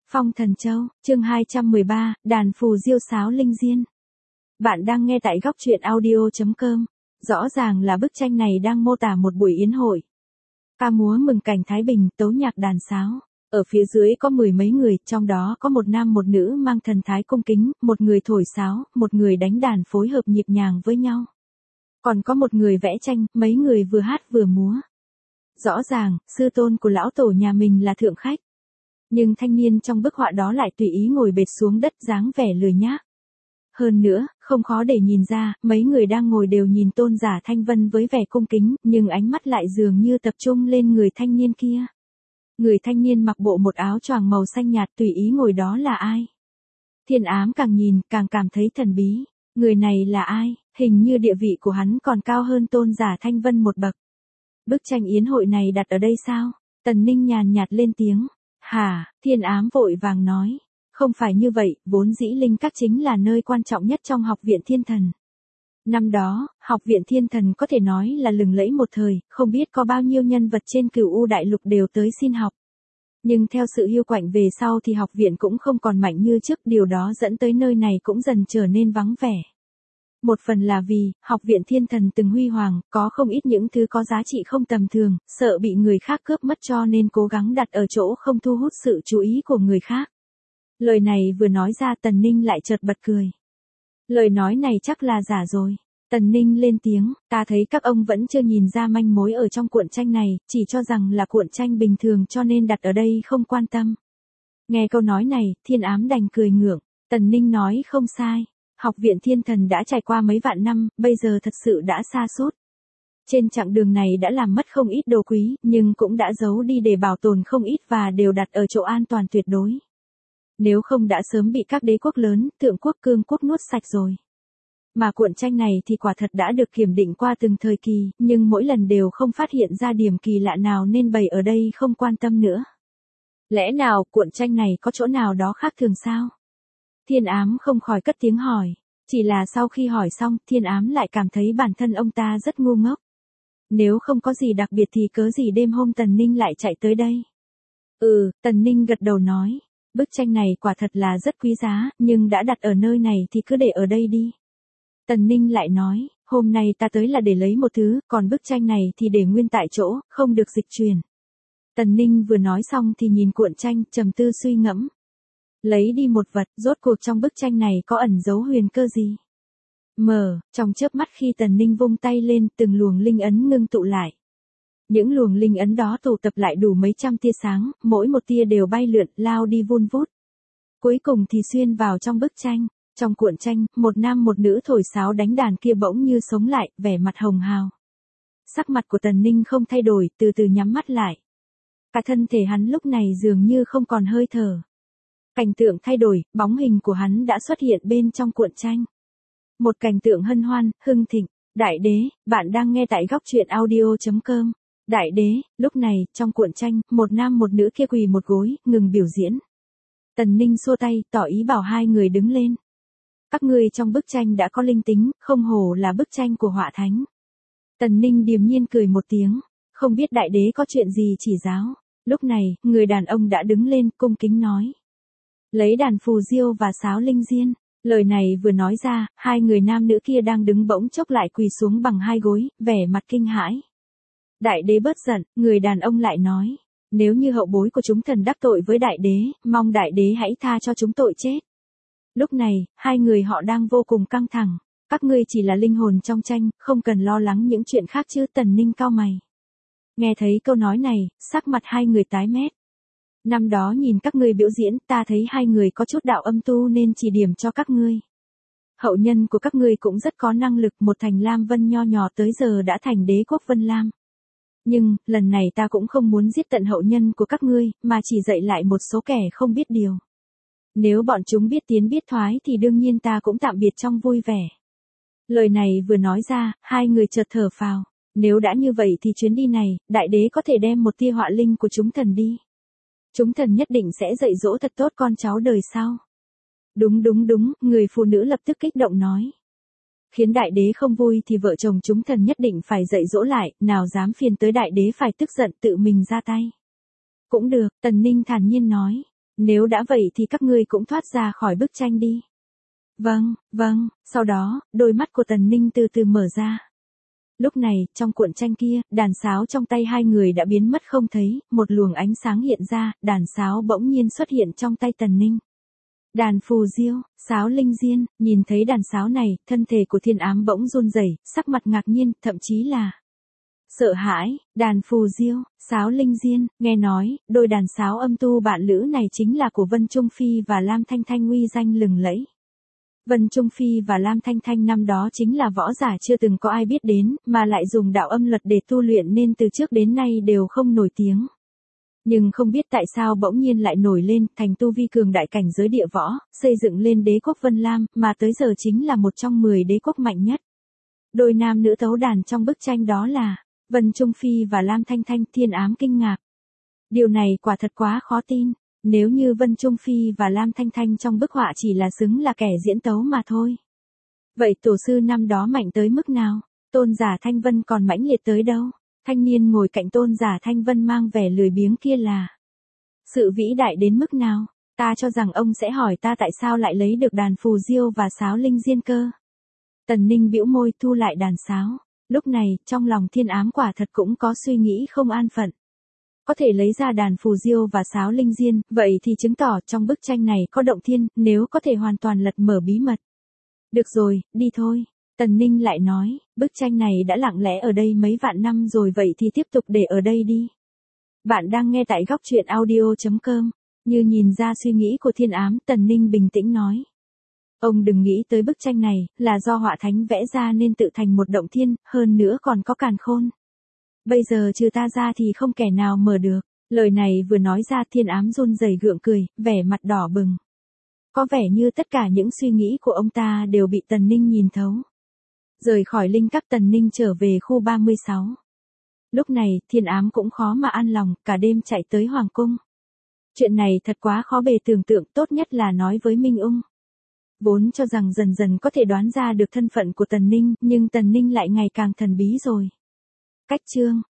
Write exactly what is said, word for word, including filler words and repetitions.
Phong Thần Châu, chương hai trăm mười ba, đàn phù diêu sáo linh diên. Bạn đang nghe tại góc truyện audio chấm com. Rõ ràng là bức tranh này đang mô tả một buổi yến hội. Ca múa mừng cảnh Thái Bình, tấu nhạc đàn sáo. Ở phía dưới có mười mấy người, trong đó có một nam một nữ mang thần thái cung kính, một người thổi sáo, một người đánh đàn phối hợp nhịp nhàng với nhau. Còn có một người vẽ tranh, mấy người vừa hát vừa múa. Rõ ràng, sư tôn của lão tổ nhà mình là thượng khách. Nhưng thanh niên trong bức họa đó lại tùy ý ngồi bệt xuống đất dáng vẻ lười nhác. Hơn nữa, không khó để nhìn ra, mấy người đang ngồi đều nhìn tôn giả Thanh Vân với vẻ cung kính, nhưng ánh mắt lại dường như tập trung lên người thanh niên kia. Người thanh niên mặc bộ một áo choàng màu xanh nhạt tùy ý ngồi đó là ai? Thiên Ám càng nhìn, càng cảm thấy thần bí. Người này là ai? Hình như địa vị của hắn còn cao hơn tôn giả Thanh Vân một bậc. Bức tranh yến hội này đặt ở đây sao? Tần Ninh nhàn nhạt lên tiếng. Hả, Thiên Ám vội vàng nói. Không phải như vậy, vốn dĩ linh các chính là nơi quan trọng nhất trong học viện thiên thần. Năm đó, học viện thiên thần có thể nói là lừng lẫy một thời, không biết có bao nhiêu nhân vật trên cửu u đại lục đều tới xin học. Nhưng theo sự hiu quạnh về sau thì học viện cũng không còn mạnh như trước, điều đó dẫn tới nơi này cũng dần trở nên vắng vẻ. Một phần là vì, học viện thiên thần từng huy hoàng, có không ít những thứ có giá trị không tầm thường, sợ bị người khác cướp mất cho nên cố gắng đặt ở chỗ không thu hút sự chú ý của người khác. Lời này vừa nói ra Tần Ninh lại chợt bật cười. Lời nói này chắc là giả rồi. Tần Ninh lên tiếng, ta thấy các ông vẫn chưa nhìn ra manh mối ở trong cuộn tranh này, chỉ cho rằng là cuộn tranh bình thường cho nên đặt ở đây không quan tâm. Nghe câu nói này, Thiên Ám đành cười ngượng. Tần Ninh nói không sai. Học viện thiên thần đã trải qua mấy vạn năm, bây giờ thật sự đã sa sút. Trên chặng đường này đã làm mất không ít đồ quý, nhưng cũng đã giấu đi để bảo tồn không ít và đều đặt ở chỗ an toàn tuyệt đối. Nếu không đã sớm bị các đế quốc lớn, thượng quốc cương quốc nuốt sạch rồi. Mà cuộn tranh này thì quả thật đã được kiểm định qua từng thời kỳ, nhưng mỗi lần đều không phát hiện ra điểm kỳ lạ nào nên bày ở đây không quan tâm nữa. Lẽ nào cuộn tranh này có chỗ nào đó khác thường sao? Thiên Ám không khỏi cất tiếng hỏi. Chỉ là sau khi hỏi xong, Thiên Ám lại cảm thấy bản thân ông ta rất ngu ngốc. Nếu không có gì đặc biệt thì cớ gì đêm hôm Tần Ninh lại chạy tới đây? Ừ, Tần Ninh gật đầu nói. Bức tranh này quả thật là rất quý giá, nhưng đã đặt ở nơi này thì cứ để ở đây đi. Tần Ninh lại nói, hôm nay ta tới là để lấy một thứ, còn bức tranh này thì để nguyên tại chỗ, không được dịch chuyển. Tần Ninh vừa nói xong thì nhìn cuộn tranh, trầm tư suy ngẫm. Lấy đi một vật, rốt cuộc trong bức tranh này có ẩn dấu huyền cơ gì? Mở, trong chớp mắt khi Tần Ninh vung tay lên, từng luồng linh ấn ngưng tụ lại. Những luồng linh ấn đó tụ tập lại đủ mấy trăm tia sáng, mỗi một tia đều bay lượn, lao đi vun vút. Cuối cùng thì xuyên vào trong bức tranh. Trong cuộn tranh, một nam một nữ thổi sáo đánh đàn kia bỗng như sống lại, vẻ mặt hồng hào. Sắc mặt của Tần Ninh không thay đổi, từ từ nhắm mắt lại. Cả thân thể hắn lúc này dường như không còn hơi thở. Cảnh tượng thay đổi, bóng hình của hắn đã xuất hiện bên trong cuộn tranh. Một cảnh tượng hân hoan, hưng thịnh. Đại đế, bạn đang nghe tại góc truyện audio chấm com. Đại đế, lúc này, trong cuộn tranh, một nam một nữ kia quỳ một gối, ngừng biểu diễn. Tần Ninh xua tay, tỏ ý bảo hai người đứng lên. Các ngươi trong bức tranh đã có linh tính, không hổ là bức tranh của họa thánh. Tần Ninh điềm nhiên cười một tiếng, không biết đại đế có chuyện gì chỉ giáo. Lúc này, người đàn ông đã đứng lên, cung kính nói. Lấy đàn phù diêu và sáo linh diên. Lời này vừa nói ra, hai người nam nữ kia đang đứng bỗng chốc lại quỳ xuống bằng hai gối, vẻ mặt kinh hãi. Đại đế bớt giận, người đàn ông lại nói. Nếu như hậu bối của chúng thần đắc tội với đại đế, mong đại đế hãy tha cho chúng tội chết. Lúc này, hai người họ đang vô cùng căng thẳng. Các ngươi chỉ là linh hồn trong tranh, không cần lo lắng những chuyện khác chứ. Tần Ninh cau mày. Nghe thấy câu nói này, sắc mặt hai người tái mét. Năm đó nhìn các ngươi biểu diễn, ta thấy hai người có chút đạo âm tu nên chỉ điểm cho các ngươi. Hậu nhân của các ngươi cũng rất có năng lực, một thành Lam Vân nho nhỏ tới giờ đã thành đế quốc Vân Lam. Nhưng, lần này ta cũng không muốn giết tận hậu nhân của các ngươi, mà chỉ dạy lại một số kẻ không biết điều. Nếu bọn chúng biết tiến biết thoái thì đương nhiên ta cũng tạm biệt trong vui vẻ. Lời này vừa nói ra, hai người chợt thở phào. Nếu đã như vậy thì chuyến đi này, đại đế có thể đem một tia họa linh của chúng thần đi. Chúng thần nhất định sẽ dạy dỗ thật tốt con cháu đời sau. Đúng đúng đúng, người phụ nữ lập tức kích động nói. Khiến đại đế không vui thì vợ chồng chúng thần nhất định phải dạy dỗ lại, nào dám phiền tới đại đế phải tức giận tự mình ra tay. Cũng được, Tần Ninh thản nhiên nói. Nếu đã vậy thì các ngươi cũng thoát ra khỏi bức tranh đi. Vâng, vâng, sau đó, đôi mắt của Tần Ninh từ từ mở ra. Lúc này, trong cuộn tranh kia, đàn sáo trong tay hai người đã biến mất không thấy, một luồng ánh sáng hiện ra, đàn sáo bỗng nhiên xuất hiện trong tay Tần Ninh. Đàn phù diêu, sáo linh diên, nhìn thấy đàn sáo này, thân thể của Thiên Ám bỗng run rẩy, sắc mặt ngạc nhiên, thậm chí là sợ hãi. Đàn phù diêu, sáo linh diên, nghe nói, đôi đàn sáo âm tu bạn lữ này chính là của Vân Trung Phi và Lam Thanh Thanh uy danh lừng lẫy. Vân Trung Phi và Lam Thanh Thanh năm đó chính là võ giả chưa từng có ai biết đến, mà lại dùng đạo âm luật để tu luyện nên từ trước đến nay đều không nổi tiếng. Nhưng không biết tại sao bỗng nhiên lại nổi lên, thành tu vi cường đại cảnh giới địa võ, xây dựng lên đế quốc Vân Lam, mà tới giờ chính là một trong mười đế quốc mạnh nhất. Đôi nam nữ tấu đàn trong bức tranh đó là Vân Trung Phi và Lam Thanh Thanh. Thiên Ám kinh ngạc. Điều này quả thật quá khó tin. Nếu như Vân Trung Phi và Lam Thanh Thanh trong bức họa chỉ là xứng là kẻ diễn tấu mà thôi. Vậy tổ sư năm đó mạnh tới mức nào? Tôn giả Thanh Vân còn mãnh liệt tới đâu? Thanh niên ngồi cạnh tôn giả Thanh Vân mang vẻ lười biếng kia là sự vĩ đại đến mức nào? Ta cho rằng ông sẽ hỏi ta tại sao lại lấy được đàn phù diêu và sáo linh diên cơ. Tần Ninh bĩu môi thu lại đàn sáo. Lúc này, trong lòng Thiên Ám quả thật cũng có suy nghĩ không an phận. Có thể lấy ra đàn phù diêu và sáo linh diên, vậy thì chứng tỏ trong bức tranh này có động thiên, nếu có thể hoàn toàn lật mở bí mật. Được rồi, đi thôi. Tần Ninh lại nói, bức tranh này đã lặng lẽ ở đây mấy vạn năm rồi, vậy thì tiếp tục để ở đây đi. Bạn đang nghe tại góc truyện audio chấm com. Như nhìn ra suy nghĩ của Thiên Ám, Tần Ninh bình tĩnh nói. Ông đừng nghĩ tới bức tranh này, là do họa thánh vẽ ra nên tự thành một động thiên, hơn nữa còn có càn khôn. Bây giờ trừ ta ra thì không kẻ nào mở được. Lời này vừa nói ra, Thiên Ám run rẩy gượng cười, vẻ mặt đỏ bừng. Có vẻ như tất cả những suy nghĩ của ông ta đều bị Tần Ninh nhìn thấu. Rời khỏi linh các, Tần Ninh trở về khu ba mươi sáu. Lúc này, Thiên Ám cũng khó mà an lòng, cả đêm chạy tới Hoàng cung. Chuyện này thật quá khó bề tưởng tượng, tốt nhất là nói với Minh Ung. Vốn cho rằng dần dần có thể đoán ra được thân phận của Tần Ninh, nhưng Tần Ninh lại ngày càng thần bí rồi. Cách chương